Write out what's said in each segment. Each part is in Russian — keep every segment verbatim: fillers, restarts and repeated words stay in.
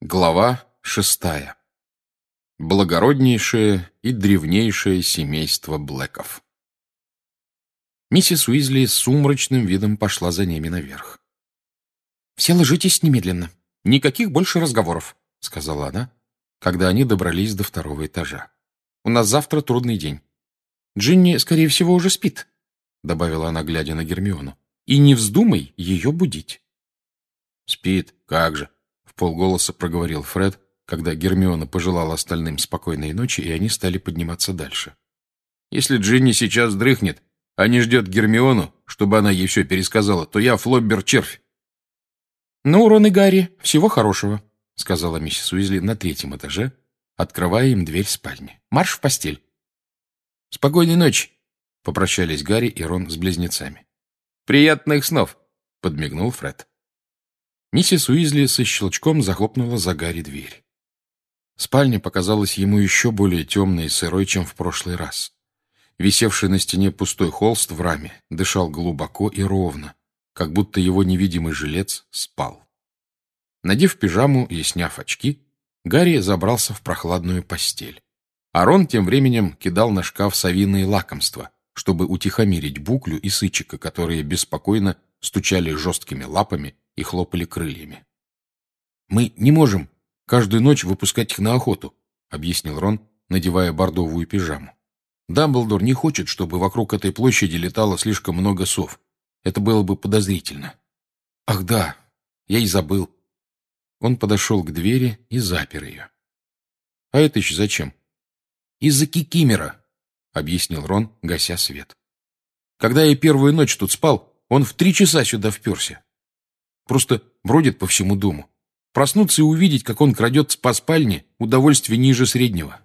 Глава шестая. Благороднейшее и древнейшее семейство Блэков. Миссис Уизли с сумрачным видом пошла за ними наверх. «Все ложитесь немедленно. Никаких больше разговоров», — сказала она, когда они добрались до второго этажа. «У нас завтра трудный день. Джинни, скорее всего, уже спит», — добавила она, глядя на Гермиону. «И не вздумай ее будить». «Спит, как же», — вполголоса проговорил Фред, когда Гермиона пожелала остальным спокойной ночи, и они стали подниматься дальше. «Если Джинни сейчас дрыхнет, а не ждет Гермиону, чтобы она ей все пересказала, то я Флоббер-червь». «Ну, Рон и Гарри, всего хорошего», — сказала миссис Уизли на третьем этаже, открывая им дверь спальни. «Марш в постель». «Спокойной ночи», — попрощались Гарри и Рон с близнецами. «Приятных снов», — подмигнул Фред. Миссис Уизли со щелчком захлопнула за Гарри дверь. Спальня показалась ему еще более темной и сырой, чем в прошлый раз. Висевший на стене пустой холст в раме дышал глубоко и ровно, как будто его невидимый жилец спал. Надев пижаму и сняв очки, Гарри забрался в прохладную постель. А Рон тем временем кидал на шкаф совиные лакомства, чтобы утихомирить Буклю и Сычика, которые беспокойно стучали жесткими лапами и хлопали крыльями. «Мы не можем каждую ночь выпускать их на охоту», — объяснил Рон, надевая бордовую пижаму. «Дамблдор не хочет, чтобы вокруг этой площади летало слишком много сов. Это было бы подозрительно». «Ах да, я и забыл». Он подошел к двери и запер ее. «А это еще зачем?» «Из-за Кикимора», — объяснил Рон, гася свет. «Когда я первую ночь тут спал, он в три часа сюда вперся. Просто бродит по всему дому. Проснуться и увидеть, как он крадет по спальне, удовольствие ниже среднего».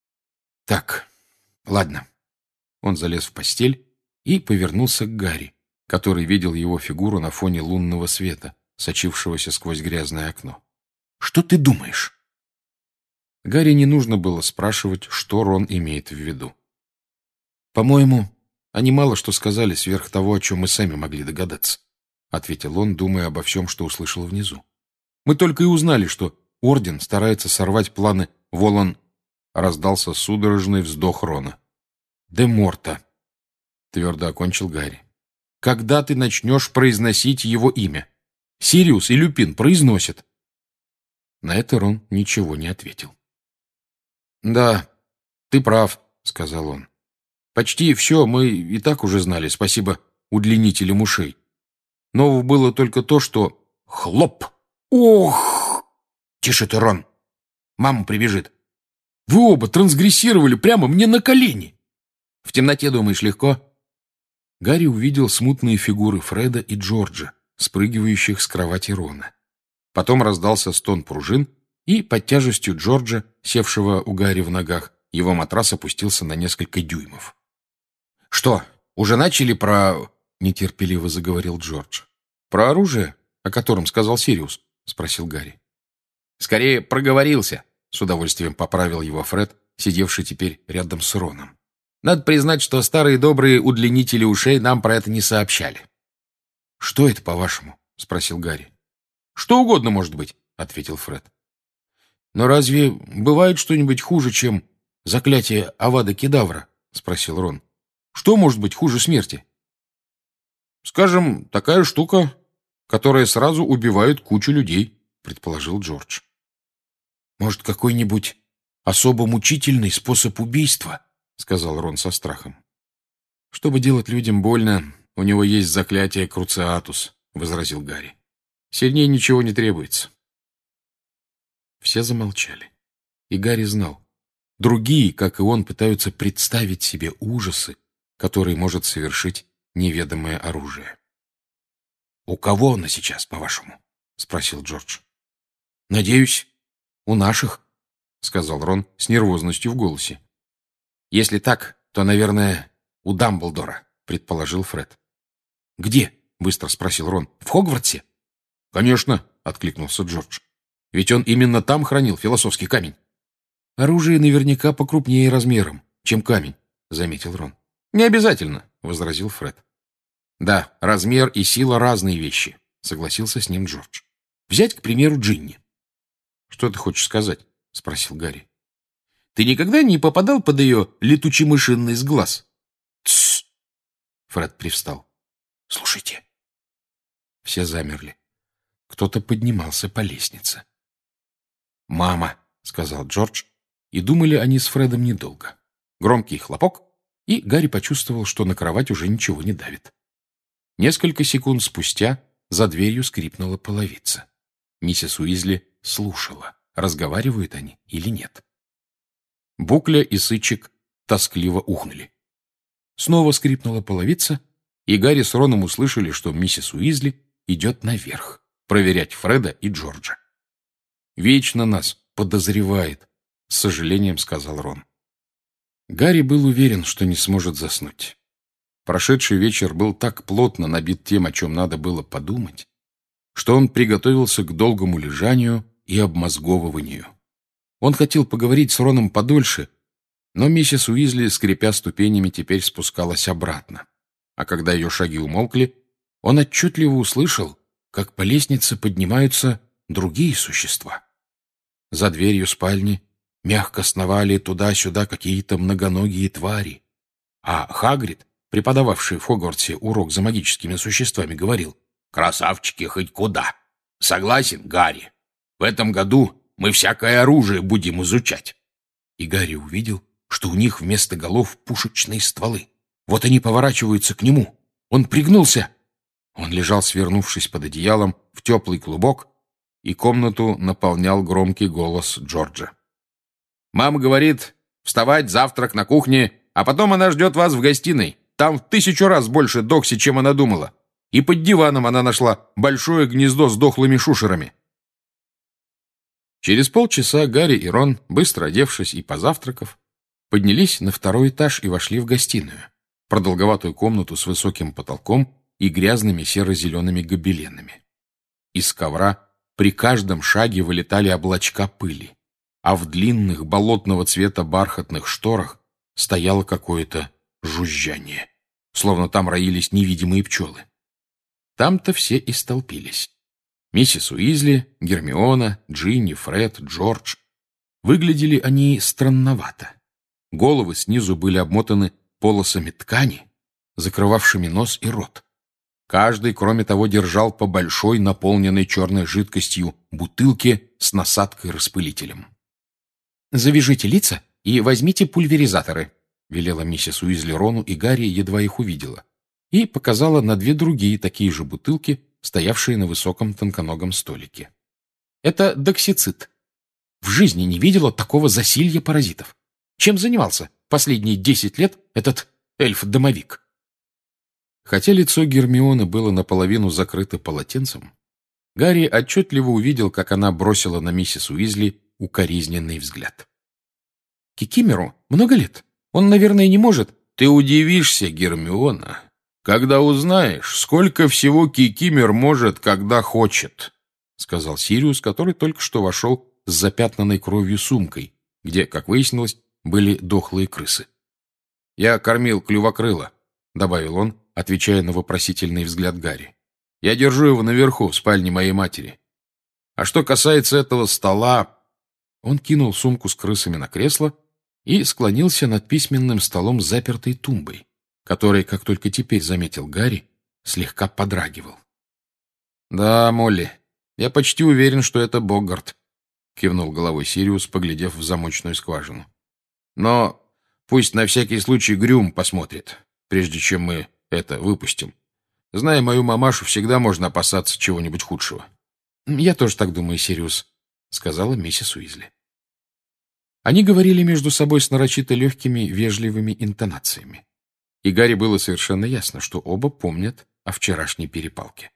«Так, ладно». Он залез в постель и повернулся к Гарри, который видел его фигуру на фоне лунного света, сочившегося сквозь грязное окно. «Что ты думаешь?» Гарри не нужно было спрашивать, что Рон имеет в виду. «По-моему, они мало что сказали сверх того, о чем мы сами могли догадаться», — ответил он, думая обо всем, что услышал внизу. «Мы только и узнали, что Орден старается сорвать планы Волан...» Раздался судорожный вздох Рона. «Де Морта», — твердо окончил Гарри. «Когда ты начнешь произносить его имя? Сириус и Люпин произносят». На это Рон ничего не ответил. «Да, ты прав», — сказал он. «Почти все мы и так уже знали, спасибо удлинителям ушей. Нового было только то, что... Хлоп! Ох! Тише ты, Рон! Мама прибежит. Вы оба трансгрессировали прямо мне на колени. В темноте, думаешь, легко?» Гарри увидел смутные фигуры Фреда и Джорджа, спрыгивающих с кровати Рона. Потом раздался стон пружин, и под тяжестью Джорджа, севшего у Гарри в ногах, его матрас опустился на несколько дюймов. «Что, уже начали про...» — нетерпеливо заговорил Джордж. «Про оружие, о котором сказал Сириус?» — спросил Гарри. «Скорее проговорился», — с удовольствием поправил его Фред, сидевший теперь рядом с Роном. «Надо признать, что старые добрые удлинители ушей нам про это не сообщали». «Что это, по-вашему?» — спросил Гарри. «Что угодно может быть», — ответил Фред. «Но разве бывает что-нибудь хуже, чем заклятие Авада Кедавра?» — спросил Рон. «Что может быть хуже смерти?» «Скажем, такая штука, которая сразу убивает кучу людей», — предположил Джордж. «Может, какой-нибудь особо мучительный способ убийства?» — сказал Рон со страхом. «Чтобы делать людям больно, у него есть заклятие Круциатус», — возразил Гарри. «Сильнее ничего не требуется». Все замолчали. И Гарри знал. Другие, как и он, пытаются представить себе ужасы, которые может совершить неведомое оружие. «У кого оно сейчас, по-вашему?» — спросил Джордж. «Надеюсь, у наших», — сказал Рон с нервозностью в голосе. «Если так, то, наверное, у Дамблдора», — предположил Фред. «Где?» — быстро спросил Рон. «В Хогвартсе?» «Конечно», — откликнулся Джордж. «Ведь он именно там хранил философский камень». «Оружие наверняка покрупнее размером, чем камень», — заметил Рон. «Не обязательно», — возразил Фред. «Да, размер и сила — разные вещи», — согласился с ним Джордж. «Взять, к примеру, Джинни». «Что ты хочешь сказать?» — спросил Гарри. «Ты никогда не попадал под ее летучий мышиный с глаз?» «Тссс!» — Фред привстал. «Слушайте». Все замерли. Кто-то поднимался по лестнице. «Мама!» — сказал Джордж, и думали они с Фредом недолго. Громкий хлопок, и Гарри почувствовал, что на кровать уже ничего не давит. Несколько секунд спустя за дверью скрипнула половица. Миссис Уизли слушала, разговаривают они или нет. Букля и Сычек тоскливо ухнули. Снова скрипнула половица, и Гарри с Роном услышали, что миссис Уизли идет наверх проверять Фреда и Джорджа. «Вечно нас подозревает», — с сожалением сказал Рон. Гарри был уверен, что не сможет заснуть. Прошедший вечер был так плотно набит тем, о чем надо было подумать, что он приготовился к долгому лежанию и обмозговыванию. Он хотел поговорить с Роном подольше, но миссис Уизли, скрипя ступенями, теперь спускалась обратно. А когда ее шаги умолкли, он отчетливо услышал, как по лестнице поднимаются другие существа. За дверью спальни мягко сновали туда-сюда какие-то многоногие твари, а Хагрид, преподававший в Хогвартсе урок за магическими существами, говорил: «Красавчики хоть куда! Согласен, Гарри? В этом году мы всякое оружие будем изучать». И Гарри увидел, что у них вместо голов пушечные стволы. Вот они поворачиваются к нему. Он пригнулся. Он лежал, свернувшись под одеялом, в теплый клубок, и комнату наполнял громкий голос Джорджа. «Мама говорит, вставать, завтрак на кухне, а потом она ждет вас в гостиной. Там в тысячу раз больше Докси, чем она думала. И под диваном она нашла большое гнездо с дохлыми шушерами». Через полчаса Гарри и Рон, быстро одевшись и позавтракав, поднялись на второй этаж и вошли в гостиную, продолговатую комнату с высоким потолком и грязными серо-зелеными гобеленами. Из ковра при каждом шаге вылетали облачка пыли, а в длинных болотного цвета бархатных шторах стояло какое-то жужжание, словно там роились невидимые пчелы. Там-то все и столпились. Миссис Уизли, Гермиона, Джинни, Фред, Джордж. Выглядели они странновато. Головы снизу были обмотаны полосами ткани, закрывавшими нос и рот. Каждый, кроме того, держал по большой, наполненной черной жидкостью бутылке с насадкой-распылителем. «Завяжите лица и возьмите пульверизаторы», — велела миссис Уизли Рону, и Гарри едва их увидела, и показала на две другие такие же бутылки, стоявшие на высоком тонконогом столике. «Это доксицит. В жизни не видела такого засилья паразитов. Чем занимался последние десять лет этот эльф-домовик?» Хотя лицо Гермионы было наполовину закрыто полотенцем, Гарри отчетливо увидел, как она бросила на миссис Уизли укоризненный взгляд. «Кикимеру много лет. Он, наверное, не может...» «Ты удивишься, Гермиона, когда узнаешь, сколько всего Кикимер может, когда хочет», — сказал Сириус, который только что вошел с запятнанной кровью сумкой, где, как выяснилось, были дохлые крысы. «Я кормил клювокрыла», — добавил он, отвечая на вопросительный взгляд Гарри. «Я держу его наверху, в спальне моей матери. А что касается этого стола...» Он кинул сумку с крысами на кресло и склонился над письменным столом с запертой тумбой, который, как только теперь заметил Гарри, слегка подрагивал. «Да, Молли, я почти уверен, что это Боггарт», — кивнул головой Сириус, поглядев в замочную скважину. «Но пусть на всякий случай Грюм посмотрит, прежде чем мы это выпустим. Зная мою мамашу, всегда можно опасаться чего-нибудь худшего». «Я тоже так думаю, Сириус», — сказала миссис Уизли. Они говорили между собой с нарочито легкими, вежливыми интонациями. И Гарри было совершенно ясно, что оба помнят о вчерашней перепалке.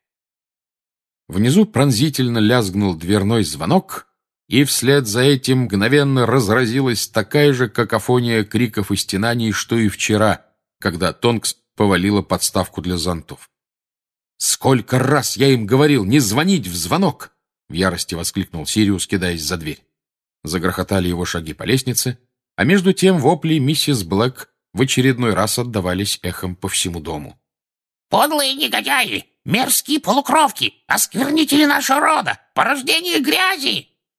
Внизу пронзительно лязгнул дверной звонок, и вслед за этим мгновенно разразилась такая же какофония криков и стенаний, что и вчера, когда Тонкс повалила подставку для зонтов. «Сколько раз я им говорил не звонить в звонок!» — в ярости воскликнул Сириус, кидаясь за дверь. Загрохотали его шаги по лестнице, а между тем вопли миссис Блэк в очередной раз отдавались эхом по всему дому. «Подлые негодяи! Мерзкие полукровки! Осквернители нашего рода! Порождение грязи!»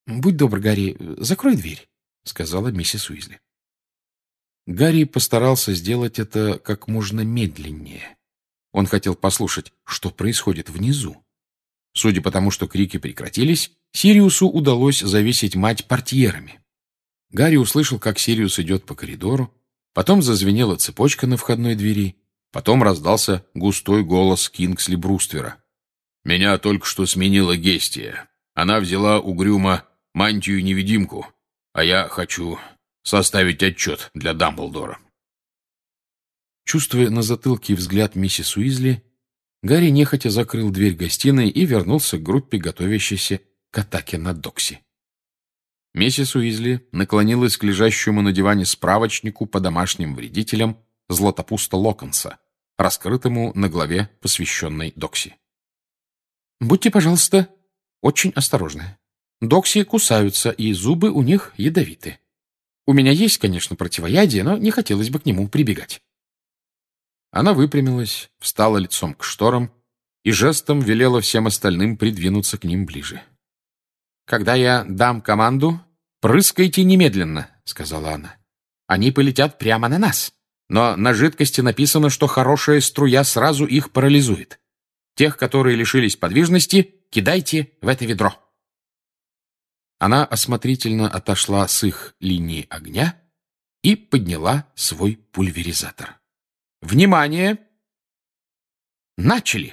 «Будь добр, Гарри, закрой дверь», — сказала миссис Уизли. Гарри постарался сделать это как можно медленнее. Он хотел послушать, что происходит внизу. Судя по тому, что крики прекратились, Сириусу удалось завесить мать портьерами. Гарри услышал, как Сириус идет по коридору, потом зазвенела цепочка на входной двери, потом раздался густой голос Кингсли Бруствера. «Меня только что сменила Гестия. Она взяла угрюмо мантию-невидимку, а я хочу составить отчет для Дамблдора». Чувствуя на затылке взгляд миссис Уизли, Гарри нехотя закрыл дверь гостиной и вернулся к группе, готовящейся к атаке на Докси. Миссис Уизли наклонилась к лежащему на диване справочнику по домашним вредителям Златопуста Локонса, раскрытому на главе, посвященной Докси. «Будьте, пожалуйста, очень осторожны. Докси кусаются, и зубы у них ядовиты. У меня есть, конечно, противоядие, но не хотелось бы к нему прибегать». Она выпрямилась, встала лицом к шторам и жестом велела всем остальным придвинуться к ним ближе. «Когда я дам команду, прыскайте немедленно», — сказала она. «Они полетят прямо на нас, но на жидкости написано, что хорошая струя сразу их парализует. Тех, которые лишились подвижности, кидайте в это ведро». Она осмотрительно отошла с их линии огня и подняла свой пульверизатор. «Внимание! Начали!»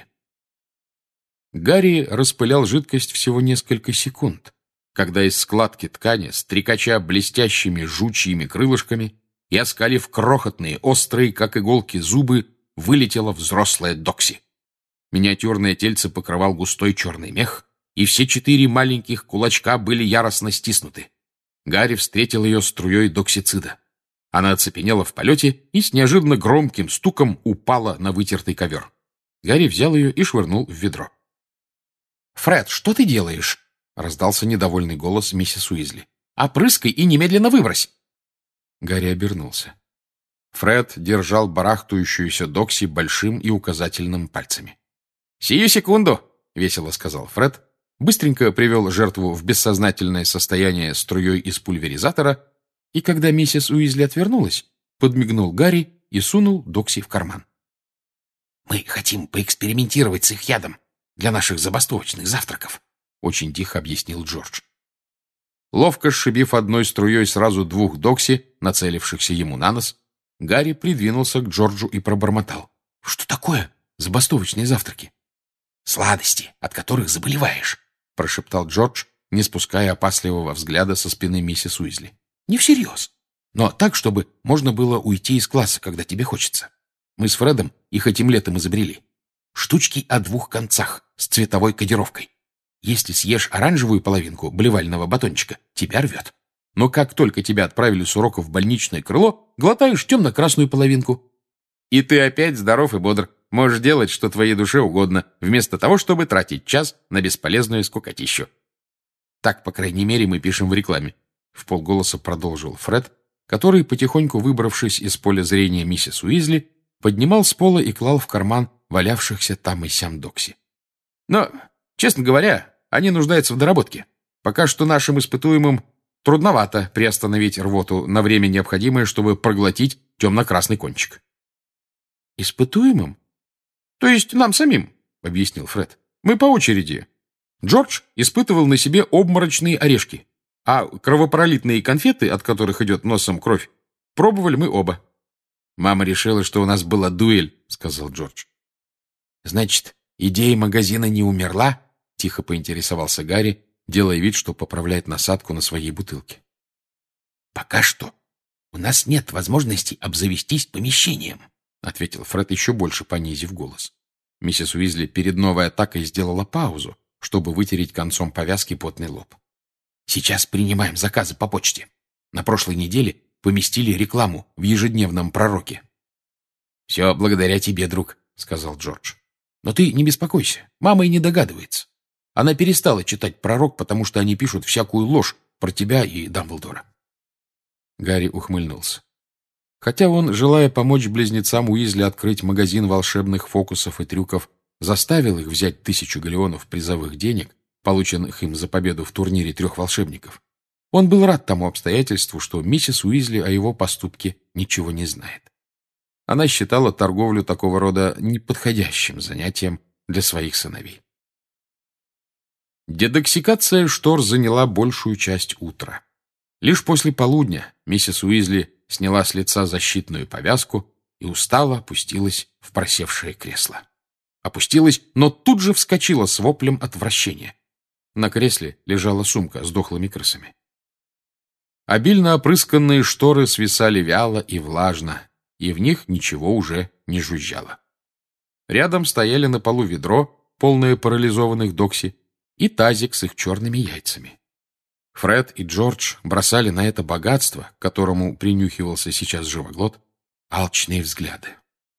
Гарри распылял жидкость всего несколько секунд, когда из складки ткани, стрекача блестящими жучьими крылышками и оскалив крохотные, острые, как иголки, зубы, вылетела взрослая Докси. Миниатюрное тельце покрывал густой черный мех, и все четыре маленьких кулачка были яростно стиснуты. Гарри встретил ее струей доксицида. Она оцепенела в полете и с неожиданно громким стуком упала на вытертый ковер. Гарри взял ее и швырнул в ведро. «Фред, что ты делаешь?» — раздался недовольный голос миссис Уизли. «Опрыскай и немедленно выбрось!» Гарри обернулся. Фред держал барахтающуюся Докси большим и указательным пальцами. «Сию секунду!» — весело сказал Фред, быстренько привел жертву в бессознательное состояние струей из пульверизатора, и когда миссис Уизли отвернулась, подмигнул Гарри и сунул Докси в карман. «Мы хотим поэкспериментировать с их ядом для наших забастовочных завтраков», — очень тихо объяснил Джордж. Ловко сшибив одной струей сразу двух Докси, нацелившихся ему на нос, Гарри придвинулся к Джорджу и пробормотал. «Что такое забастовочные завтраки?» «Сладости, от которых заболеваешь», — прошептал Джордж, не спуская опасливого взгляда со спины миссис Уизли. «Не всерьез, но так, чтобы можно было уйти из класса, когда тебе хочется. Мы с Фредом их этим летом изобрели. Штучки о двух концах с цветовой кодировкой. Если съешь оранжевую половинку блевального батончика, тебя рвет. Но как только тебя отправили с уроков в больничное крыло, глотаешь темно-красную половинку. И ты опять здоров и бодр. Можешь делать, что твоей душе угодно, вместо того, чтобы тратить час на бесполезную скукотищу. Так, по крайней мере, мы пишем в рекламе», — вполголоса продолжил Фред, который, потихоньку выбравшись из поля зрения миссис Уизли, поднимал с пола и клал в карман валявшихся там и сям Докси. «Но, честно говоря, они нуждаются в доработке. Пока что нашим испытуемым трудновато приостановить рвоту на время, необходимое, чтобы проглотить темно-красный кончик». «Испытуемым? То есть нам самим», — объяснил Фред. «Мы по очереди. Джордж испытывал на себе обморочные орешки, а кровопролитные конфеты, от которых идет носом кровь, пробовали мы оба». «Мама решила, что у нас была дуэль», — сказал Джордж. «Значит, идея магазина не умерла?» — тихо поинтересовался Гарри, делая вид, что поправляет насадку на своей бутылке. «Пока что у нас нет возможности обзавестись помещением», — ответил Фред, еще больше понизив голос. Миссис Уизли перед новой атакой сделала паузу, чтобы вытереть концом повязки потный лоб. «Сейчас принимаем заказы по почте. На прошлой неделе поместили рекламу в ежедневном пророке». «Все благодаря тебе, друг», — сказал Джордж. «Но ты не беспокойся, мама и не догадывается. Она перестала читать пророк, потому что они пишут всякую ложь про тебя и Дамблдора». Гарри ухмыльнулся. Хотя он, желая помочь близнецам Уизли открыть магазин волшебных фокусов и трюков, заставил их взять тысячу галеонов призовых денег, полученных им за победу в турнире трех волшебников. Он был рад тому обстоятельству, что миссис Уизли о его поступке ничего не знает. Она считала торговлю такого рода неподходящим занятием для своих сыновей. Дедоксикация штор заняла большую часть утра. Лишь после полудня миссис Уизли сняла с лица защитную повязку и устало опустилась в просевшее кресло. Опустилась, но тут же вскочила с воплем отвращения. На кресле лежала сумка с дохлыми крысами. Обильно опрысканные шторы свисали вяло и влажно, и в них ничего уже не жужжало. Рядом стояли на полу ведро, полное парализованных докси, и тазик с их черными яйцами. Фред и Джордж бросали на это богатство, к которому принюхивался сейчас живоглот, алчные взгляды.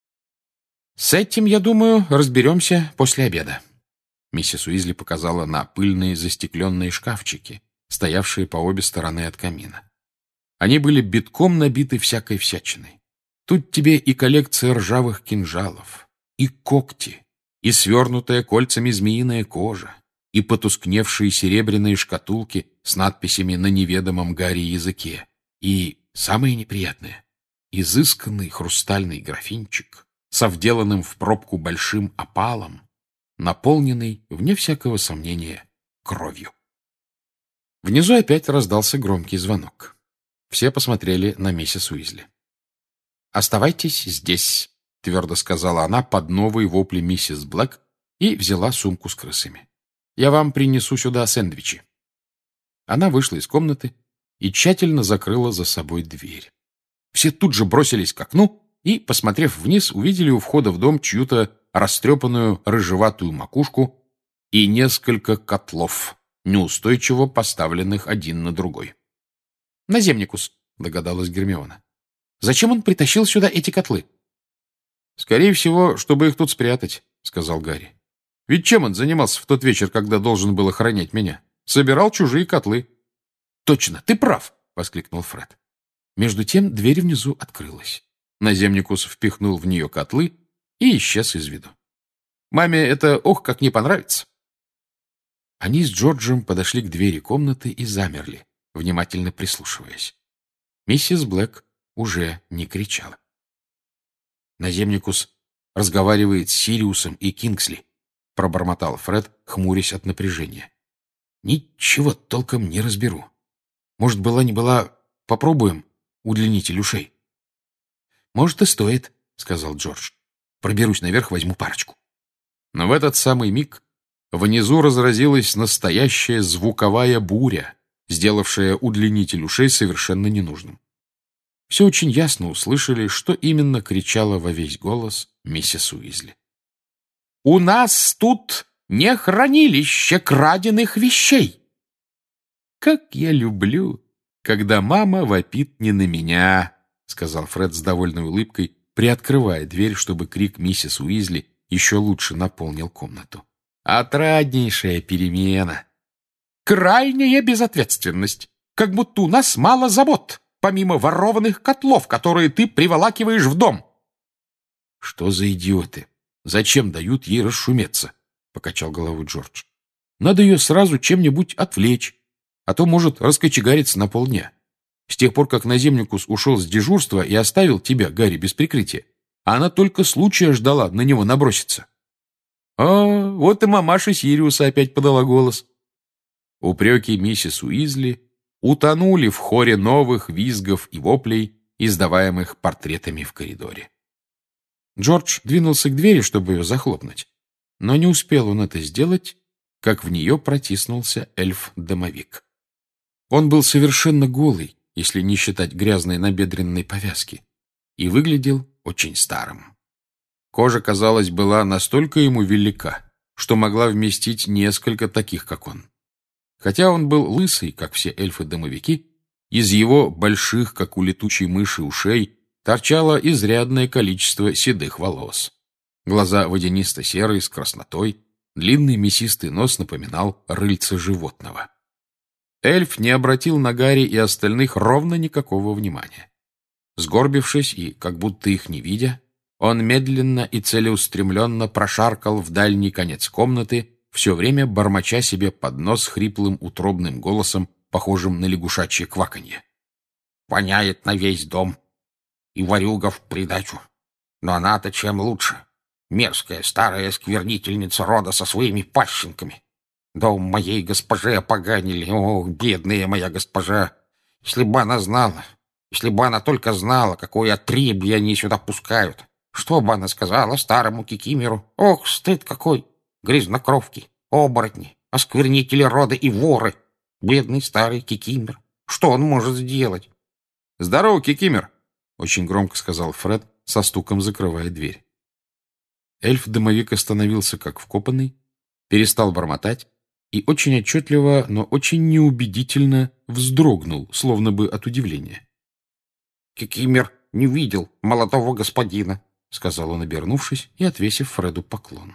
«С этим, я думаю, разберемся после обеда». Миссис Уизли показала на пыльные застекленные шкафчики, стоявшие по обе стороны от камина. Они были битком набиты всякой всячиной. Тут тебе и коллекция ржавых кинжалов, и когти, и свернутая кольцами змеиная кожа, и потускневшие серебряные шкатулки с надписями на неведомом Гарри языке, и, самое неприятное, изысканный хрустальный графинчик со вделанным в пробку большим опалом, наполненный, вне всякого сомнения, кровью. Внизу опять раздался громкий звонок. Все посмотрели на миссис Уизли. «Оставайтесь здесь», — твердо сказала она под новые вопли миссис Блэк и взяла сумку с крысами. «Я вам принесу сюда сэндвичи». Она вышла из комнаты и тщательно закрыла за собой дверь. Все тут же бросились к окну и, посмотрев вниз, увидели у входа в дом чью-то растрепанную рыжеватую макушку и несколько котлов, неустойчиво поставленных один на другой. «Наземникус», — догадалась Гермиона. «Зачем он притащил сюда эти котлы?» «Скорее всего, чтобы их тут спрятать», — сказал Гарри. «Ведь чем он занимался в тот вечер, когда должен был охранять меня? Собирал чужие котлы». «Точно, ты прав!» — воскликнул Фред. Между тем дверь внизу открылась. Наземникус впихнул в нее котлы и исчез из виду. «Маме это ох как не понравится!» Они с Джорджем подошли к двери комнаты и замерли, внимательно прислушиваясь. Миссис Блэк уже не кричала. «Наземникус разговаривает с Сириусом и Кингсли», — пробормотал Фред, хмурясь от напряжения. «Ничего толком не разберу. Может, была не была, попробуем удлинитель ушей?» «Может, и стоит», — сказал Джордж. «Проберусь наверх, возьму парочку». Но в этот самый миг внизу разразилась настоящая звуковая буря, сделавшая удлинитель ушей совершенно ненужным. Все очень ясно услышали, что именно кричала во весь голос миссис Уизли. «У нас тут не хранилище краденых вещей!» «Как я люблю, когда мама вопит не на меня», — сказал Фред с довольной улыбкой, приоткрывая дверь, чтобы крик миссис Уизли еще лучше наполнил комнату. «Отраднейшая перемена!» «Крайняя безответственность! Как будто у нас мало забот, помимо ворованных котлов, которые ты приволакиваешь в дом!» «Что за идиоты? Зачем дают ей расшуметься?» — покачал головой Джордж. «Надо ее сразу чем-нибудь отвлечь, а то может раскочегариться на полдня. С тех пор, как наземникус ушел с дежурства и оставил тебя, Гарри, без прикрытия, она только случая ждала на него наброситься». «А, вот и мамаша Сириуса опять подала голос». Упреки миссис Уизли утонули в хоре новых визгов и воплей, издаваемых портретами в коридоре. Джордж двинулся к двери, чтобы ее захлопнуть, но не успел он это сделать, как в нее протиснулся эльф-домовик. Он был совершенно голый, если не считать грязной набедренной повязки, и выглядел очень старым. Кожа, казалось, была настолько ему велика, что могла вместить несколько таких, как он. Хотя он был лысый, как все эльфы-домовики, из его больших, как у летучей мыши, ушей торчало изрядное количество седых волос. Глаза водянисто-серые, с краснотой, длинный мясистый нос напоминал рыльце животного. Эльф не обратил на Гарри и остальных ровно никакого внимания. Сгорбившись и как будто их не видя, он медленно и целеустремленно прошаркал в дальний конец комнаты все время бормоча себе под нос хриплым утробным голосом, похожим на лягушачье кваканье. Воняет на весь дом. И ворюга в придачу. Но она-то чем лучше? Мерзкая старая сквернительница рода со своими пащенками. Дом моей госпожи опоганили. О, бедная моя госпожа! Если бы она знала, если бы она только знала, какое отребье они сюда пускают, что бы она сказала старому Кикимеру? Ох, стыд какой! Грязнокровки, оборотни, осквернители рода и воры. Бедный старый Кикимер. Что он может сделать? — Здорово, Кикимер! — очень громко сказал Фред, со стуком закрывая дверь. Эльф-домовик остановился как вкопанный, перестал бормотать и очень отчетливо, но очень неубедительно вздрогнул, словно бы от удивления. — Кикимер не видел молодого господина, — сказал он, обернувшись и отвесив Фреду поклон.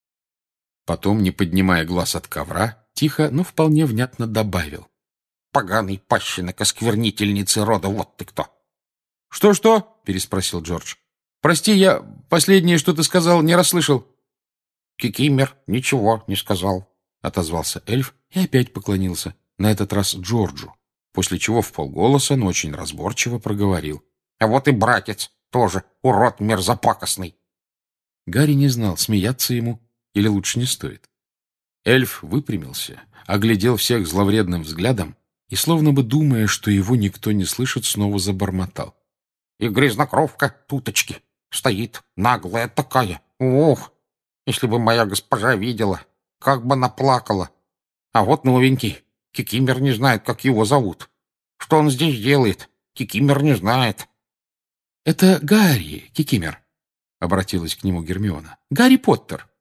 Потом, не поднимая глаз от ковра, тихо, но вполне внятно добавил. — Поганый пащенок осквернительницы рода, вот ты кто! «Что — Что-что? — переспросил Джордж. — Прости, я последнее, что ты сказал, не расслышал. — Кикимер ничего не сказал, — отозвался эльф и опять поклонился, на этот раз Джорджу, после чего вполголоса, но очень разборчиво проговорил. — А вот и братец, тоже урод мерзопакостный. Гарри не знал, смеяться ему или лучше не стоит. Эльф выпрямился, оглядел всех зловредным взглядом и, словно бы думая, что его никто не слышит, снова забормотал. И грязнокровка туточки стоит, наглая такая. Ох, если бы моя госпожа видела, как бы она плакала. А вот новенький, Кикимер не знает, как его зовут. Что он здесь делает? Кикимер не знает. — Это Гарри, Кикимер, — обратилась к нему Гермиона. — Гарри Поттер.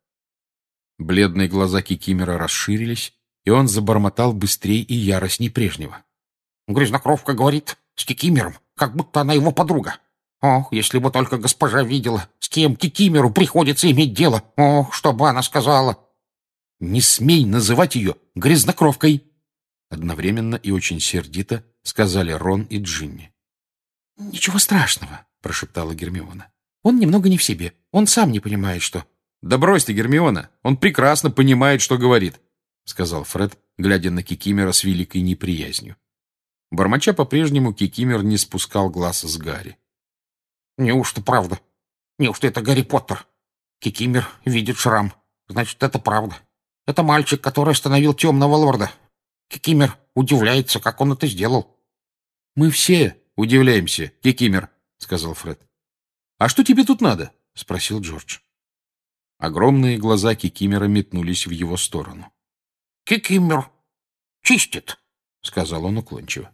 Бледные глаза Кикимера расширились, и он забормотал быстрее и яростней прежнего. — Грязнокровка говорит с Кикимером, как будто она его подруга. Ох, если бы только госпожа видела, с кем Кикимеру приходится иметь дело. Ох, что бы она сказала. — Не смей называть ее грязнокровкой! Одновременно и очень сердито сказали Рон и Джинни. — Ничего страшного, — прошептала Гермиона. — Он немного не в себе. Он сам не понимает, что... — Да брось ты, Гермиона! Он прекрасно понимает, что говорит, — сказал Фред, глядя на Кикимера с великой неприязнью. Бормоча по-прежнему, Кикимер не спускал глаз с Гарри. — Неужто правда? Неужто это Гарри Поттер? Кикимер видит шрам. Значит, это правда. Это мальчик, который остановил темного лорда. Кикимер удивляется, как он это сделал. — Мы все удивляемся, Кикимер, — сказал Фред. — А что тебе тут надо? — спросил Джордж. Огромные глаза Кикимера метнулись в его сторону. — Кикимер чистит, — сказал он уклончиво.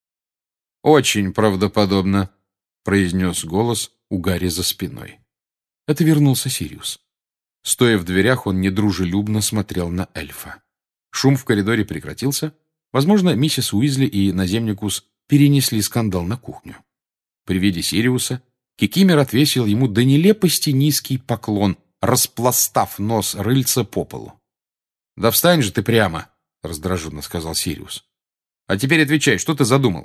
— Очень правдоподобно, — произнес голос у Гарри за спиной. Это вернулся Сириус. Стоя в дверях, он недружелюбно смотрел на эльфа. Шум в коридоре прекратился. Возможно, миссис Уизли и Наземникус перенесли скандал на кухню. При виде Сириуса Кикимер отвесил ему до нелепости низкий поклон, распластав нос рыльца по полу. — Да встань же ты прямо, — раздраженно сказал Сириус. — А теперь отвечай, что ты задумал?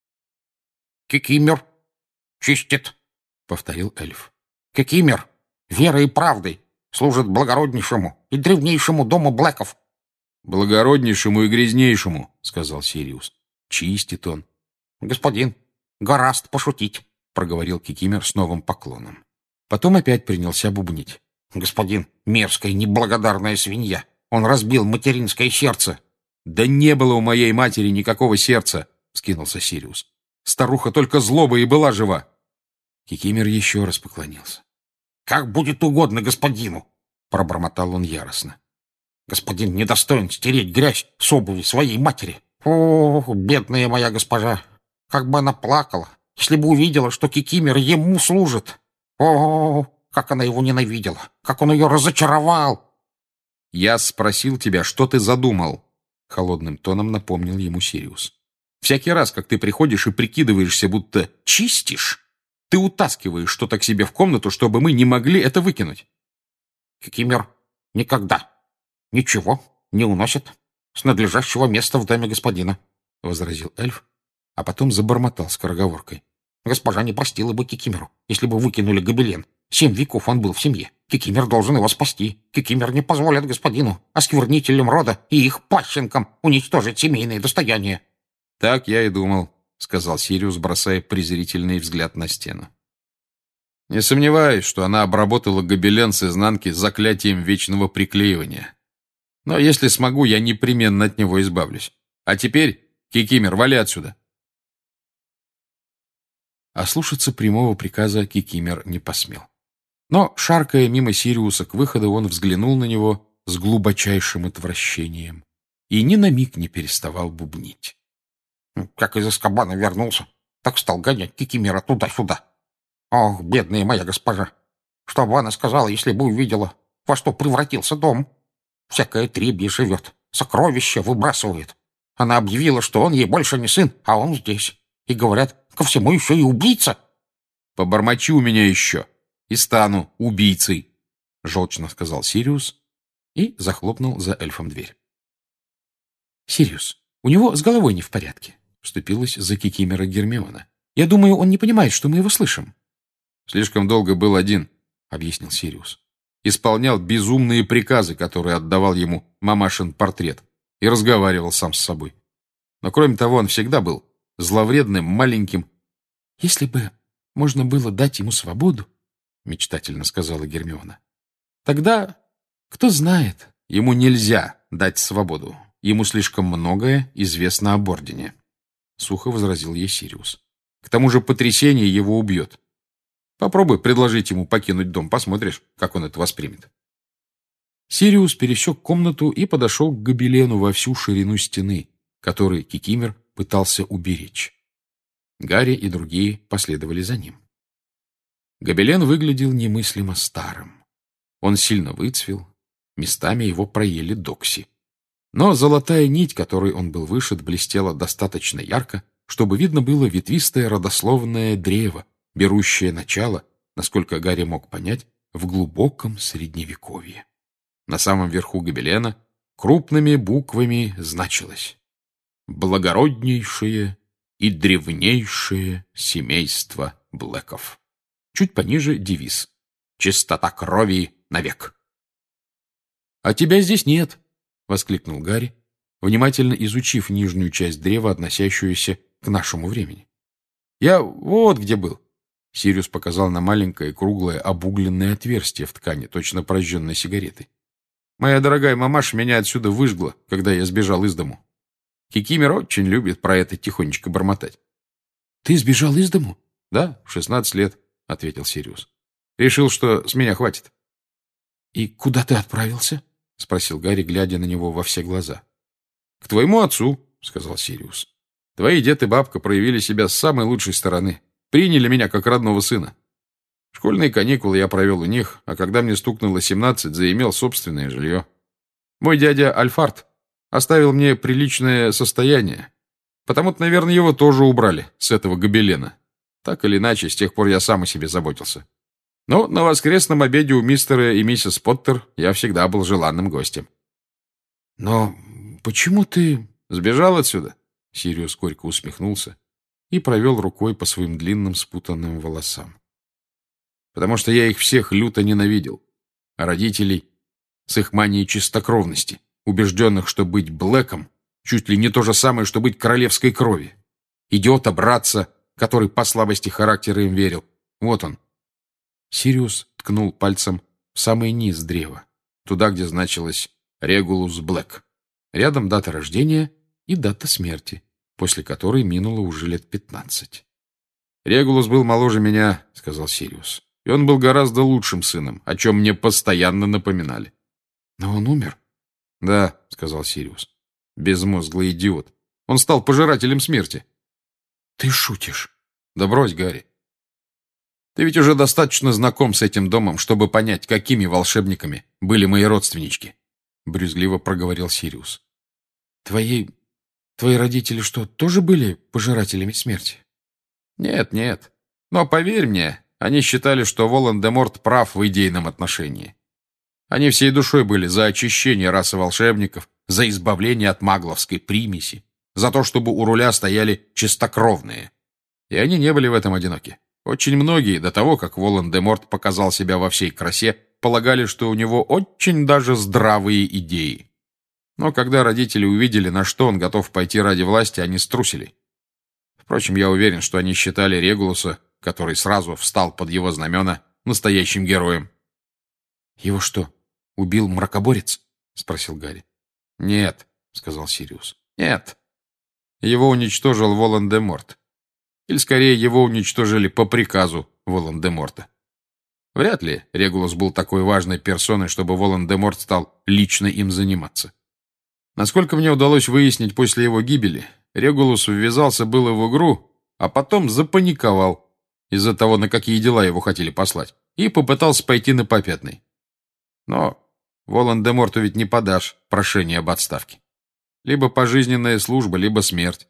— Кикимер чистит, — повторил эльф. — Кикимер верой и правдой служит благороднейшему и древнейшему дому Блэков. — Благороднейшему и грязнейшему, — сказал Сириус. — Чистит он. — Господин, гораст пошутить, — проговорил Кикимер с новым поклоном. Потом опять принялся бубнить. — Господин, мерзкая неблагодарная свинья, он разбил материнское сердце. — Да не было у моей матери никакого сердца, — вскинулся Сириус. — Старуха только злоба и была жива. Кикимер еще раз поклонился. — Как будет угодно господину, — пробормотал он яростно. — Господин недостоин стереть грязь с обуви своей матери. Ох, бедная моя госпожа, как бы она плакала, если бы увидела, что Кикимер ему служит. О, как она его ненавидела, как он ее разочаровал. — Я спросил тебя, что ты задумал, — холодным тоном напомнил ему Сириус. — Всякий раз, как ты приходишь и прикидываешься, будто чистишь, ты утаскиваешь что-то к себе в комнату, чтобы мы не могли это выкинуть. — Кикимер никогда ничего не уносит с надлежащего места в доме господина, — возразил эльф, а потом забормотал скороговоркой. Госпожа не простила бы Кикимеру, если бы выкинули гобелен. Семь веков он был в семье. Кикимер должен его спасти. Кикимер не позволит господину, осквернителям рода и их пащенкам уничтожить семейные достояния. — Так я и думал, — сказал Сириус, бросая презрительный взгляд на стену. — Не сомневаюсь, что она обработала гобелен с изнанки заклятием вечного приклеивания. Но если смогу, я непременно от него избавлюсь. А теперь, Кикимер, вали отсюда. Ослушаться прямого приказа Кикимер не посмел. Но, шаркая мимо Сириуса к выходу, он взглянул на него с глубочайшим отвращением и ни на миг не переставал бубнить. Как из Азкабана вернулся, так стал гонять Кикимера туда-сюда. Ох, бедная моя госпожа! Что бы она сказала, если бы увидела, во что превратился дом? Всякое требье живет, сокровища выбрасывает. Она объявила, что он ей больше не сын, а он здесь. И, говорят, ко всему еще и убийца. Побормочи у меня еще, и стану убийцей, — желчно сказал Сириус и захлопнул за эльфом дверь. — Сириус, у него с головой не в порядке, — вступилась за Кикимера Гермиона. — Я думаю, он не понимает, что мы его слышим. — Слишком долго был один, — объяснил Сириус. Исполнял безумные приказы, которые отдавал ему мамашин портрет, и разговаривал сам с собой. Но кроме того, он всегда был зловредным, маленьким. — Если бы можно было дать ему свободу, — мечтательно сказала Гермиона, — тогда, кто знает, ему нельзя дать свободу. Ему слишком многое известно об Ордене, — сухо возразил ей Сириус. К тому же потрясение его убьет. Попробуй предложить ему покинуть дом, посмотришь, как он это воспримет. Сириус пересек комнату и подошел к гобелену во всю ширину стены, который Кикимер пытался уберечь. Гарри и другие последовали за ним. Гобелен выглядел немыслимо старым. Он сильно выцвел, местами его проели докси. Но золотая нить, которой он был вышит, блестела достаточно ярко, чтобы видно было ветвистое родословное древо, берущее начало, насколько Гарри мог понять, в глубоком средневековье. На самом верху гобелена крупными буквами значилось «Благороднейшее и древнейшее семейство Блэков». Чуть пониже девиз «Чистота крови навек». «А тебя здесь нет!» — воскликнул Гарри, внимательно изучив нижнюю часть древа, относящуюся к нашему времени. «Я вот где был!» Сириус показал на маленькое круглое обугленное отверстие в ткани, точно прожженной сигаретой. «Моя дорогая мамаша меня отсюда выжгла, когда я сбежал из дому. Кикимер очень любит про это тихонечко бормотать». «Ты сбежал из дому?» «Да, в шестнадцать лет», — ответил Сириус. «Решил, что с меня хватит». «И куда ты отправился?» — спросил Гарри, глядя на него во все глаза. «К твоему отцу», — сказал Сириус. «Твои дед и бабка проявили себя с самой лучшей стороны. Приняли меня как родного сына. Школьные каникулы я провел у них, а когда мне стукнуло семнадцать, заимел собственное жилье. Мой дядя Альфард оставил мне приличное состояние, потому-то, наверное, его тоже убрали с этого гобелена. Так или иначе, с тех пор я сам о себе заботился. Но на воскресном обеде у мистера и миссис Поттер я всегда был желанным гостем». «Но почему ты...» «Сбежал отсюда?» Сириус горько усмехнулся и провел рукой по своим длинным спутанным волосам. «Потому что я их всех люто ненавидел. А родителей с их манией чистокровности, убежденных, что быть Блэком чуть ли не то же самое, что быть королевской крови. Идиота-братца, который по слабости характера им верил. Вот он». Сириус ткнул пальцем в самый низ древа, туда, где значилось «Регулус Блэк». Рядом дата рождения и дата смерти, после которой минуло уже лет пятнадцать. «Регулус был моложе меня», — сказал Сириус, — «и он был гораздо лучшим сыном, о чем мне постоянно напоминали». «Но он умер?» «Да», — сказал Сириус, — «безмозглый идиот. Он стал пожирателем смерти». «Ты шутишь?» «Да брось, Гарри. Ты ведь уже достаточно знаком с этим домом, чтобы понять, какими волшебниками были мои родственнички», — брюзгливо проговорил Сириус. «Твои... твои родители что, тоже были пожирателями смерти?» «Нет, нет. Но поверь мне, они считали, что Волан-де-Морт прав в идейном отношении. Они всей душой были за очищение расы волшебников, за избавление от магловской примеси, за то, чтобы у руля стояли чистокровные. И они не были в этом одиноки. Очень многие, до того, как Волан-де-Морт показал себя во всей красе, полагали, что у него очень даже здравые идеи. Но когда родители увидели, на что он готов пойти ради власти, они струсили. Впрочем, я уверен, что они считали Регулуса, который сразу встал под его знамена, настоящим героем. «Его что, убил мракоборец?» — спросил Гарри. «Нет», — сказал Сириус. «Нет. Его уничтожил Волан-де-Морт. Или, скорее, его уничтожили по приказу Волан-де-Морта. Вряд ли Регулус был такой важной персоной, чтобы Волан-де-Морт стал лично им заниматься. Насколько мне удалось выяснить после его гибели, Регулус ввязался было в игру, а потом запаниковал из-за того, на какие дела его хотели послать, и попытался пойти на попятный. Но Волан-де-Морту ведь не подашь прошение об отставке. Либо пожизненная служба, либо смерть.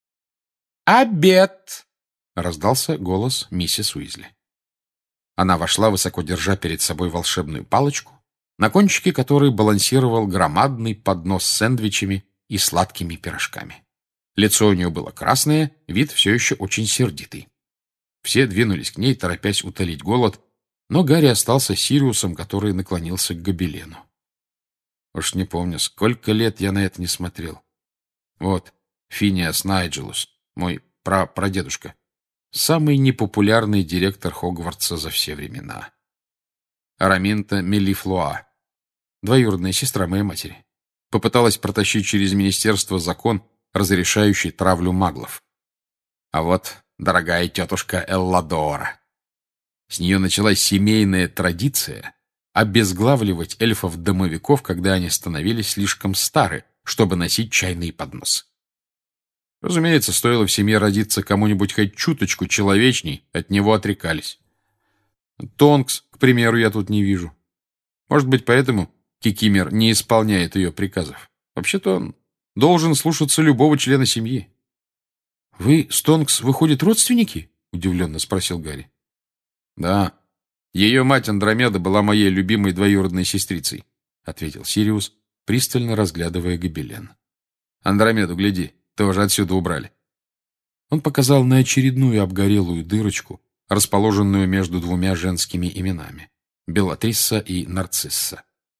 «Обед!» — раздался голос миссис Уизли. Она вошла, высоко держа перед собой волшебную палочку, на кончике которой балансировал громадный поднос с сэндвичами и сладкими пирожками. Лицо у нее было красное, вид все еще очень сердитый. Все двинулись к ней, торопясь утолить голод, но Гарри остался Сириусом, который наклонился к гобелену. Уж не помню, сколько лет я на это не смотрел. Вот, Финиас Найджелус, мой пра-прадедушка, самый непопулярный директор Хогвартса за все времена. Араминта Мелифлуа, двоюродная сестра моей матери, попыталась протащить через министерство закон, разрешающий травлю маглов. А вот дорогая тетушка Элладора. С нее началась семейная традиция обезглавливать эльфов-домовиков, когда они становились слишком стары, чтобы носить чайный поднос. Разумеется, стоило в семье родиться кому-нибудь хоть чуточку человечней, от него отрекались. Тонкс, к примеру, я тут не вижу. Может быть, поэтому Кикимер не исполняет ее приказов. Вообще-то он должен слушаться любого члена семьи. — Вы с Тонкс, выходит, родственники? — удивленно спросил Гарри. — Да. Ее мать Андромеда была моей любимой двоюродной сестрицей, — ответил Сириус, пристально разглядывая гобелен. — Андромеду, гляди, тоже отсюда убрали. Он показал на очередную обгорелую дырочку, расположенную между двумя женскими именами — Белатрисса и Нарцисса.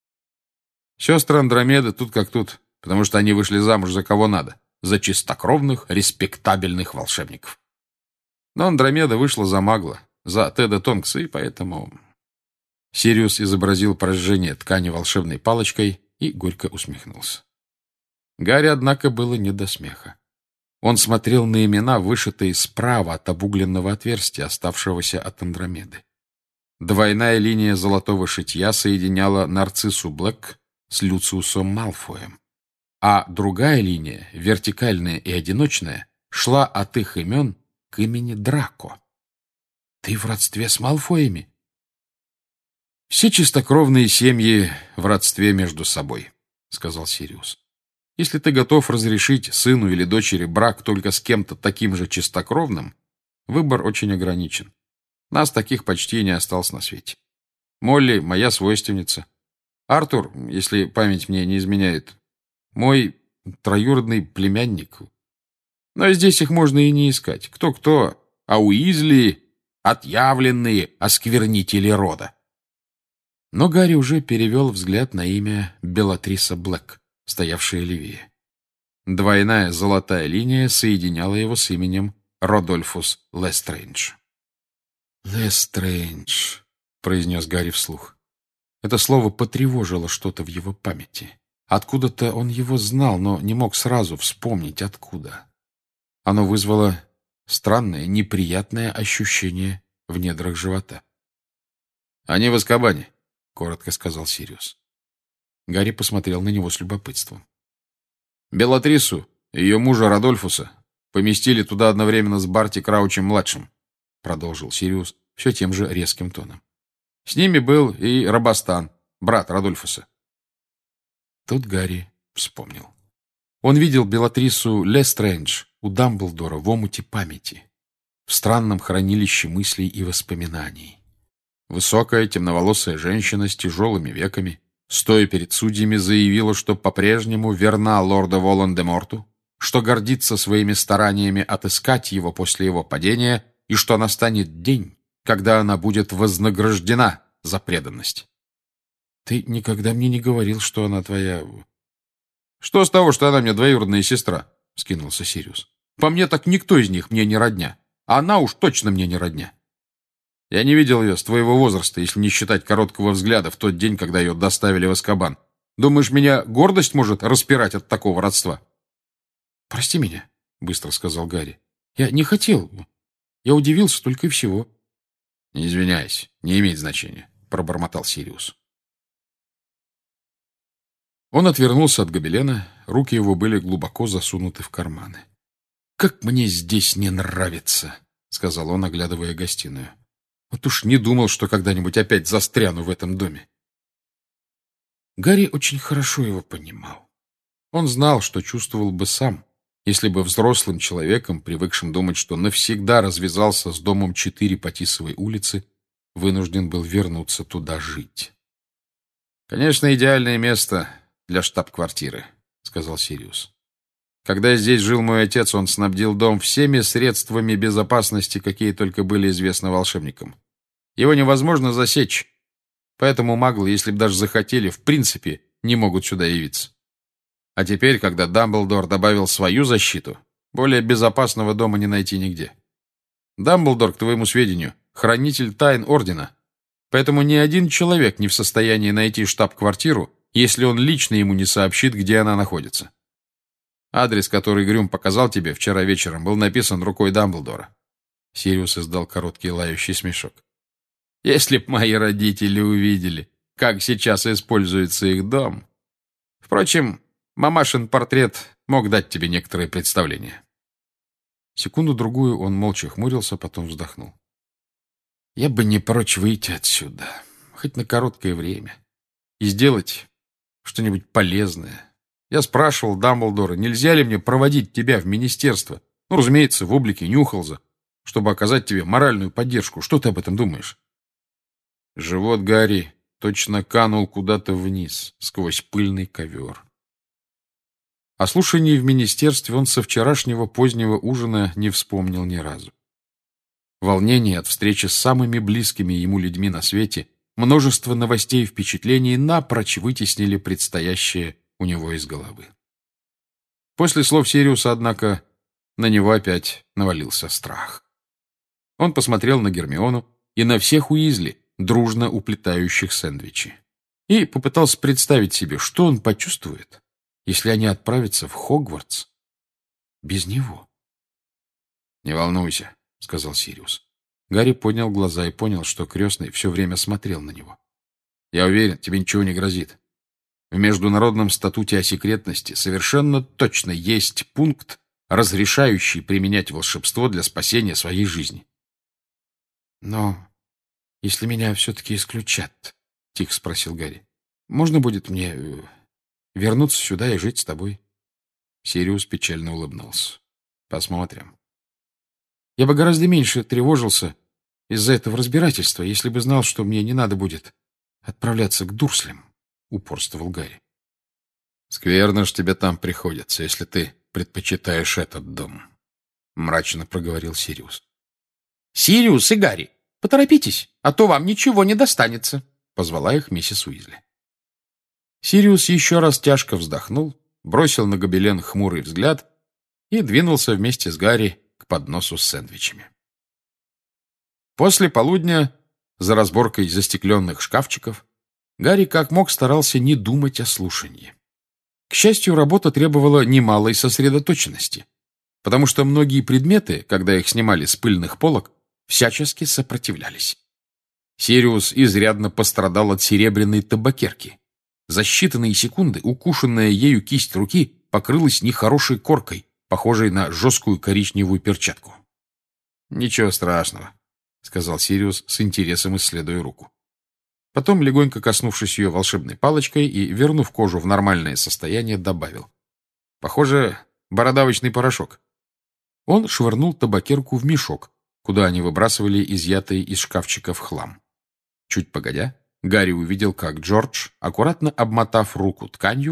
Сестры Андромеды тут как тут, потому что они вышли замуж за кого надо, за чистокровных, респектабельных волшебников. Но Андромеда вышла за магла, за Теда Тонкса, и поэтому... Сириус изобразил прожжение ткани волшебной палочкой и горько усмехнулся. Гарри, однако, было не до смеха. Он смотрел на имена, вышитые справа от обугленного отверстия, оставшегося от Андромеды. Двойная линия золотого шитья соединяла Нарциссу Блэк с Люциусом Малфоем, а другая линия, вертикальная и одиночная, шла от их имен к имени Драко. «Ты в родстве с Малфоями?» «Все чистокровные семьи в родстве между собой», — сказал Сириус. «Если ты готов разрешить сыну или дочери брак только с кем-то таким же чистокровным, выбор очень ограничен. Нас таких почти не осталось на свете. Молли — моя свойственница. Артур, если память мне не изменяет, мой троюродный племянник. Но здесь их можно и не искать. Кто-кто, а Уизли — отъявленные осквернители рода». Но Гарри уже перевел взгляд на имя Белатриса Блэк, стоявшее левее. Двойная золотая линия соединяла его с именем Родольфус Лестрейндж. «Лестрейндж», — произнес Гарри вслух. Это слово потревожило что-то в его памяти. Откуда-то он его знал, но не мог сразу вспомнить, откуда. Оно вызвало странное, неприятное ощущение в недрах живота. «Они в Азкабане», — коротко сказал Сириус. Гарри посмотрел на него с любопытством. «Белатрису и ее мужа Родольфуса поместили туда одновременно с Барти Краучем-младшим», — продолжил Сириус все тем же резким тоном. «С ними был и Робостан, брат Родольфуса». Тут Гарри вспомнил. Он видел Белатрису Лестрейндж у Дамблдора в омуте памяти, в странном хранилище мыслей и воспоминаний. Высокая темноволосая женщина с тяжелыми веками, стоя перед судьями, заявила, что по-прежнему верна лорду Волан-де-Морту, что гордится своими стараниями отыскать его после его падения и что настанет день, когда она будет вознаграждена за преданность. Ты никогда мне не говорил, что она твоя... Что с того, что она мне двоюродная сестра? — вскинулся Сириус. По мне так никто из них мне не родня. А она уж точно мне не родня. Я не видел ее с твоего возраста, если не считать короткого взгляда в тот день, когда ее доставили в Азкабан. Думаешь, меня гордость может распирать от такого родства? — Прости меня, — быстро сказал Гарри. — Я не хотел. Я удивился только и всего. — Не извиняйся, не имеет значения, — пробормотал Сириус. Он отвернулся от гобелена, руки его были глубоко засунуты в карманы. — Как мне здесь не нравится, — сказал он, оглядывая гостиную. — Вот уж не думал, что когда-нибудь опять застряну в этом доме. Гарри очень хорошо его понимал. Он знал, что чувствовал бы сам, если бы взрослым человеком, привыкшим думать, что навсегда развязался с домом четыре по Тисовой улице, вынужден был вернуться туда жить. — Конечно, идеальное место для штаб-квартиры, — сказал Сириус. Когда здесь жил мой отец, он снабдил дом всеми средствами безопасности, какие только были известны волшебникам. Его невозможно засечь, поэтому маглы, если бы даже захотели, в принципе, не могут сюда явиться. А теперь, когда Дамблдор добавил свою защиту, более безопасного дома не найти нигде. Дамблдор, к твоему сведению, хранитель тайн Ордена, поэтому ни один человек не в состоянии найти штаб-квартиру, если он лично ему не сообщит, где она находится. Адрес, который Грюм показал тебе вчера вечером, был написан рукой Дамблдора. Сириус издал короткий лающий смешок. Если б мои родители увидели, как сейчас используется их дом. Впрочем, мамашин портрет мог дать тебе некоторое представление. Секунду-другую он молча хмурился, потом вздохнул. Я бы не прочь выйти отсюда, хоть на короткое время, и сделать что-нибудь полезное. Я спрашивал Дамблдора, нельзя ли мне проводить тебя в министерство, ну, разумеется, в облике Нюхалза, чтобы оказать тебе моральную поддержку. Что ты об этом думаешь? Живот Гарри точно канул куда-то вниз, сквозь пыльный ковер. О слушании в министерстве он со вчерашнего позднего ужина не вспомнил ни разу. Волнение от встречи с самыми близкими ему людьми на свете, множество новостей и впечатлений напрочь вытеснили предстоящее у него из головы. После слов Сириуса, однако, на него опять навалился страх. Он посмотрел на Гермиону и на всех Уизли, дружно уплетающих сэндвичи, и попытался представить себе, что он почувствует, если они отправятся в Хогвартс без него. — Не волнуйся, — сказал Сириус. Гарри поднял глаза и понял, что крестный все время смотрел на него. — Я уверен, тебе ничего не грозит. В Международном статуте о секретности совершенно точно есть пункт, разрешающий применять волшебство для спасения своей жизни. — Но если меня все-таки исключат, — тихо спросил Гарри, — можно будет мне вернуться сюда и жить с тобой? Сириус печально улыбнулся. — Посмотрим. Я бы гораздо меньше тревожился из-за этого разбирательства, если бы знал, что мне не надо будет отправляться к Дурслям, — упорствовал Гарри. — Скверно ж тебе там приходится, если ты предпочитаешь этот дом, — мрачно проговорил Сириус. — Сириус и Гарри, поторопитесь, а то вам ничего не достанется, — позвала их миссис Уизли. Сириус еще раз тяжко вздохнул, бросил на гобелен хмурый взгляд и двинулся вместе с Гарри к подносу с сэндвичами. После полудня, за разборкой застекленных шкафчиков, Гарри как мог старался не думать о слушании. К счастью, работа требовала немалой сосредоточенности, потому что многие предметы, когда их снимали с пыльных полок, всячески сопротивлялись. Сириус изрядно пострадал от серебряной табакерки. За считанные секунды укушенная ею кисть руки покрылась нехорошей коркой, похожей на жесткую коричневую перчатку. «Ничего страшного», — сказал Сириус с интересом, исследуя руку. Потом, легонько коснувшись ее волшебной палочкой и вернув кожу в нормальное состояние, добавил: «Похоже, бородавочный порошок». Он швырнул табакерку в мешок, куда они выбрасывали изъятый из шкафчиков хлам. Чуть погодя, Гарри увидел, как Джордж, аккуратно обмотав руку тканью,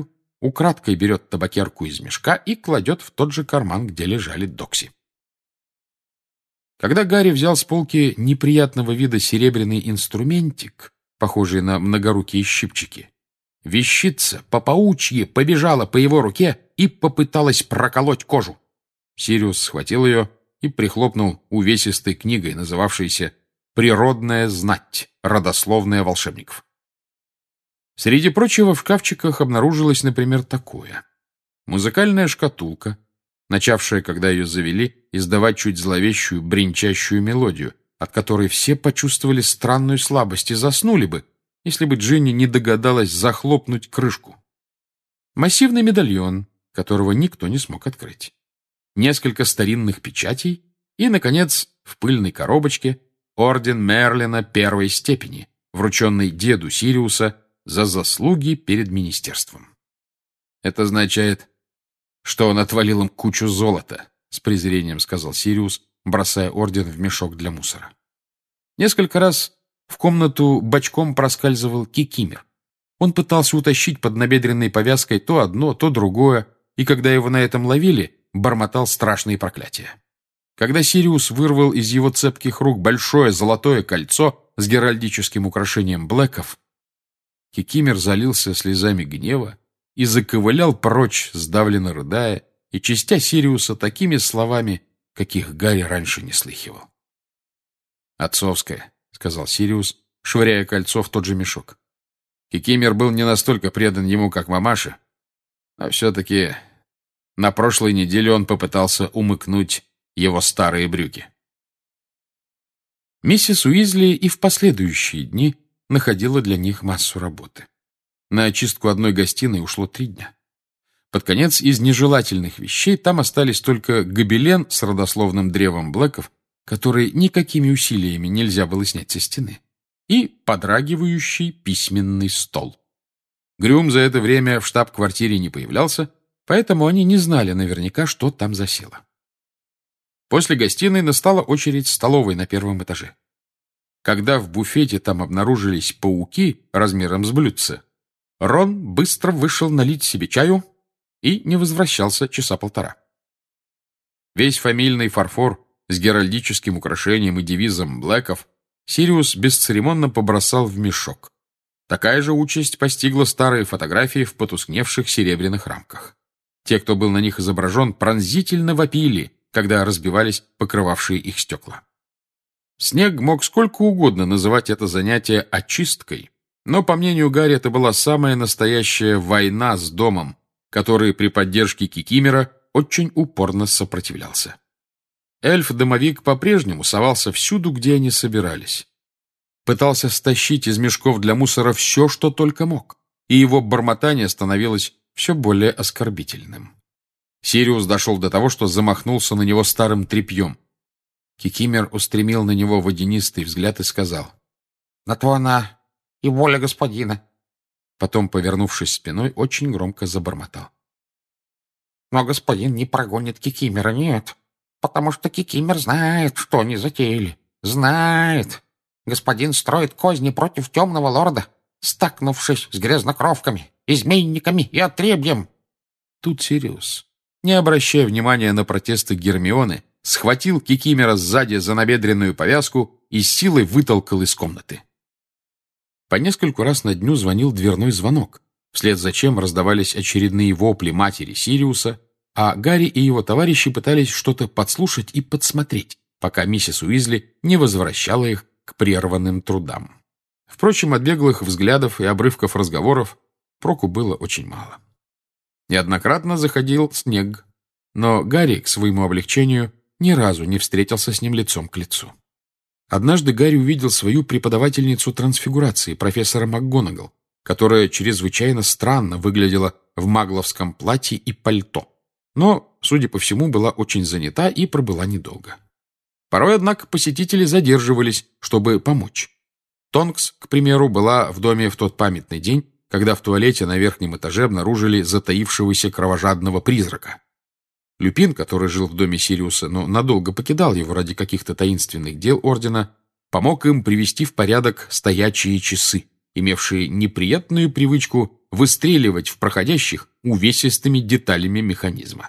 украдкой берет табакерку из мешка и кладет в тот же карман, где лежали Докси. Когда Гарри взял с полки неприятного вида серебряный инструментик, похожий на многорукие щипчики, вещица по паучьи побежала по его руке и попыталась проколоть кожу. Сириус схватил ее и прихлопнул увесистой книгой, называвшейся «Природная знать. Родословная волшебников». Среди прочего в шкафчиках обнаружилось, например, такое. Музыкальная шкатулка, начавшая, когда ее завели, издавать чуть зловещую, бренчащую мелодию, от которой все почувствовали странную слабость и заснули бы, если бы Джинни не догадалась захлопнуть крышку. Массивный медальон, которого никто не смог открыть. Несколько старинных печатей и, наконец, в пыльной коробочке орден Мерлина первой степени, врученный деду Сириуса за заслуги перед министерством. «Это означает, что он отвалил им кучу золота», — с презрением сказал Сириус, бросая орден в мешок для мусора. Несколько раз в комнату бочком проскальзывал Кикимер. Он пытался утащить под набедренной повязкой то одно, то другое, и когда его на этом ловили, бормотал страшные проклятия. Когда Сириус вырвал из его цепких рук большое золотое кольцо с геральдическим украшением Блэков, Кикимер залился слезами гнева и заковылял прочь, сдавленно рыдая, и чистя Сириуса такими словами, каких Гарри раньше не слыхивал. «Отцовское», — сказал Сириус, швыряя кольцо в тот же мешок. Кикимер был не настолько предан ему, как мамаша, а все-таки на прошлой неделе он попытался умыкнуть его старые брюки. Миссис Уизли и в последующие дни находила для них массу работы. На очистку одной гостиной ушло три дня. Под конец из нежелательных вещей там остались только гобелен с родословным древом Блэков, который никакими усилиями нельзя было снять со стены, и подрагивающий письменный стол. Грюм за это время в штаб-квартире не появлялся, поэтому они не знали наверняка, что там засело. После гостиной настала очередь столовой на первом этаже. Когда в буфете там обнаружились пауки размером с блюдце, Рон быстро вышел налить себе чаю и не возвращался часа полтора. Весь фамильный фарфор с геральдическим украшением и девизом Блэков Сириус бесцеремонно побросал в мешок. Такая же участь постигла старые фотографии в потускневших серебряных рамках. Те, кто был на них изображен, пронзительно вопили, когда разбивались покрывавшие их стекла. Снег мог сколько угодно называть это занятие очисткой, но, по мнению Гарри, это была самая настоящая война с домом, который при поддержке Кикимера очень упорно сопротивлялся. Эльф-домовик по-прежнему совался всюду, где они собирались. Пытался стащить из мешков для мусора все, что только мог, и его бормотание становилось все более оскорбительным. Сириус дошел до того, что замахнулся на него старым тряпьем. Кикимер устремил на него водянистый взгляд и сказал: «На то она и воля господина». Потом, повернувшись спиной, очень громко забормотал: «Но господин не прогонит Кикимера, нет, потому что Кикимер знает, что они затеяли. Знает. Господин строит козни против темного лорда, стакнувшись с грязнокровками, изменниками и отребьем». Тут Сириус, не обращая внимания на протесты Гермионы, схватил Кикимера сзади за набедренную повязку и силой вытолкал из комнаты. По нескольку раз на дню звонил дверной звонок, вслед за чем раздавались очередные вопли матери Сириуса, а Гарри и его товарищи пытались что-то подслушать и подсмотреть, пока миссис Уизли не возвращала их к прерванным трудам. Впрочем, от беглых взглядов и обрывков разговоров проку было очень мало. Неоднократно заходил снег, но Гарри, к своему облегчению, ни разу не встретился с ним лицом к лицу. Однажды Гарри увидел свою преподавательницу трансфигурации, профессора МакГонагал, которая чрезвычайно странно выглядела в магловском платье и пальто, но, судя по всему, была очень занята и пробыла недолго. Порой, однако, посетители задерживались, чтобы помочь. Тонкс, к примеру, была в доме в тот памятный день, когда в туалете на верхнем этаже обнаружили затаившегося кровожадного призрака. Люпин, который жил в доме Сириуса, но надолго покидал его ради каких-то таинственных дел ордена, помог им привести в порядок стоячие часы, имевшие неприятную привычку выстреливать в проходящих увесистыми деталями механизма.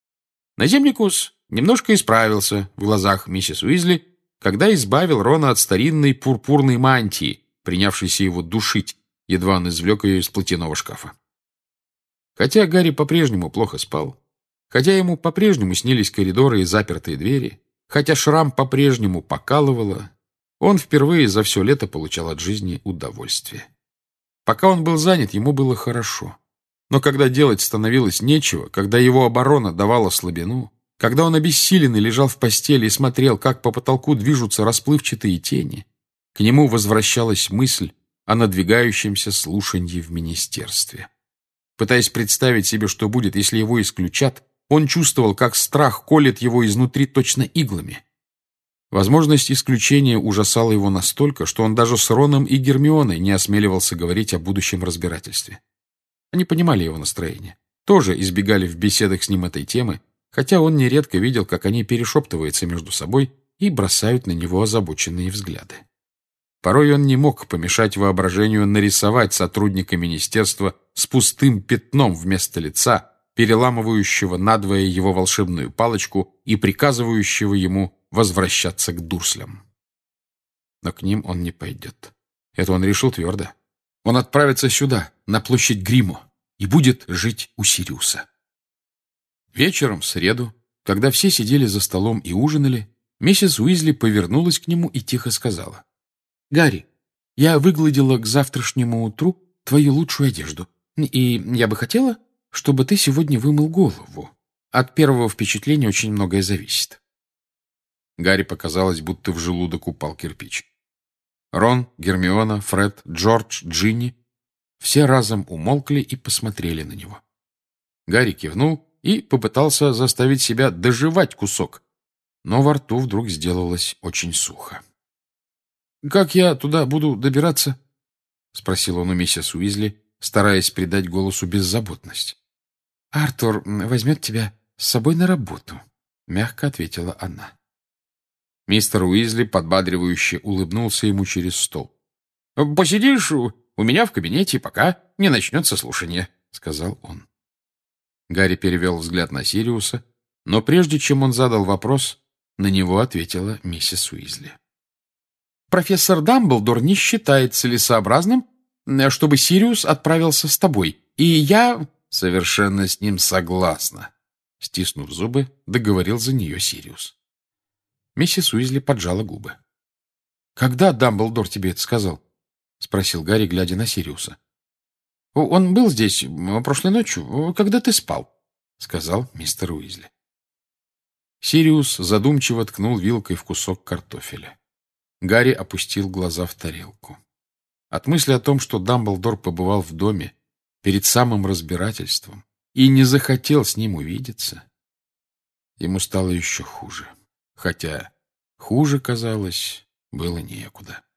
Наземникус немножко исправился в глазах миссис Уизли, когда избавил Рона от старинной пурпурной мантии, принявшейся его душить, едва он извлек ее из платяного шкафа. Хотя Гарри по-прежнему плохо спал, хотя ему по-прежнему снились коридоры и запертые двери, хотя шрам по-прежнему покалывало, он впервые за все лето получал от жизни удовольствие. Пока он был занят, ему было хорошо. Но когда делать становилось нечего, когда его оборона давала слабину, когда он обессиленный лежал в постели и смотрел, как по потолку движутся расплывчатые тени, к нему возвращалась мысль о надвигающемся слушании в министерстве. Пытаясь представить себе, что будет, если его исключат, он чувствовал, как страх колет его изнутри точно иглами. Возможность исключения ужасала его настолько, что он даже с Роном и Гермионой не осмеливался говорить о будущем разбирательстве. Они понимали его настроение, тоже избегали в беседах с ним этой темы, хотя он нередко видел, как они перешептываются между собой и бросают на него озабоченные взгляды. Порой он не мог помешать воображению нарисовать сотрудника министерства с пустым пятном вместо лица, переламывающего надвое его волшебную палочку и приказывающего ему возвращаться к Дурслям. Но к ним он не пойдет. Это он решил твердо. Он отправится сюда, на площадь Гриммо, и будет жить у Сириуса. Вечером в среду, когда все сидели за столом и ужинали, миссис Уизли повернулась к нему и тихо сказала: «Гарри, я выгладила к завтрашнему утру твою лучшую одежду, и я бы хотела, чтобы ты сегодня вымыл голову. От первого впечатления очень многое зависит». Гарри показалось, будто в желудок упал кирпич. Рон, Гермиона, Фред, Джордж, Джинни — все разом умолкли и посмотрели на него. Гарри кивнул и попытался заставить себя дожевать кусок, но во рту вдруг сделалось очень сухо. «Как я туда буду добираться?» — спросил он у миссис Уизли, стараясь придать голосу беззаботность. «Артур возьмет тебя с собой на работу», — мягко ответила она. Мистер Уизли подбадривающе улыбнулся ему через стол. «Посидишь у меня в кабинете, пока не начнется слушание», — сказал он. Гарри перевел взгляд на Сириуса, но прежде чем он задал вопрос, на него ответила миссис Уизли. «Профессор Дамблдор не считает целесообразным, чтобы Сириус отправился с тобой, и я совершенно с ним согласна», — стиснув зубы, договорил за нее Сириус. Миссис Уизли поджала губы. «Когда Дамблдор тебе это сказал?» — спросил Гарри, глядя на Сириуса. «Он был здесь прошлой ночью, когда ты спал», — сказал мистер Уизли. Сириус задумчиво ткнул вилкой в кусок картофеля. Гарри опустил глаза в тарелку. От мысли о том, что Дамблдор побывал в доме перед самым разбирательством и не захотел с ним увидеться, ему стало еще хуже. Хотя хуже, казалось, было некуда.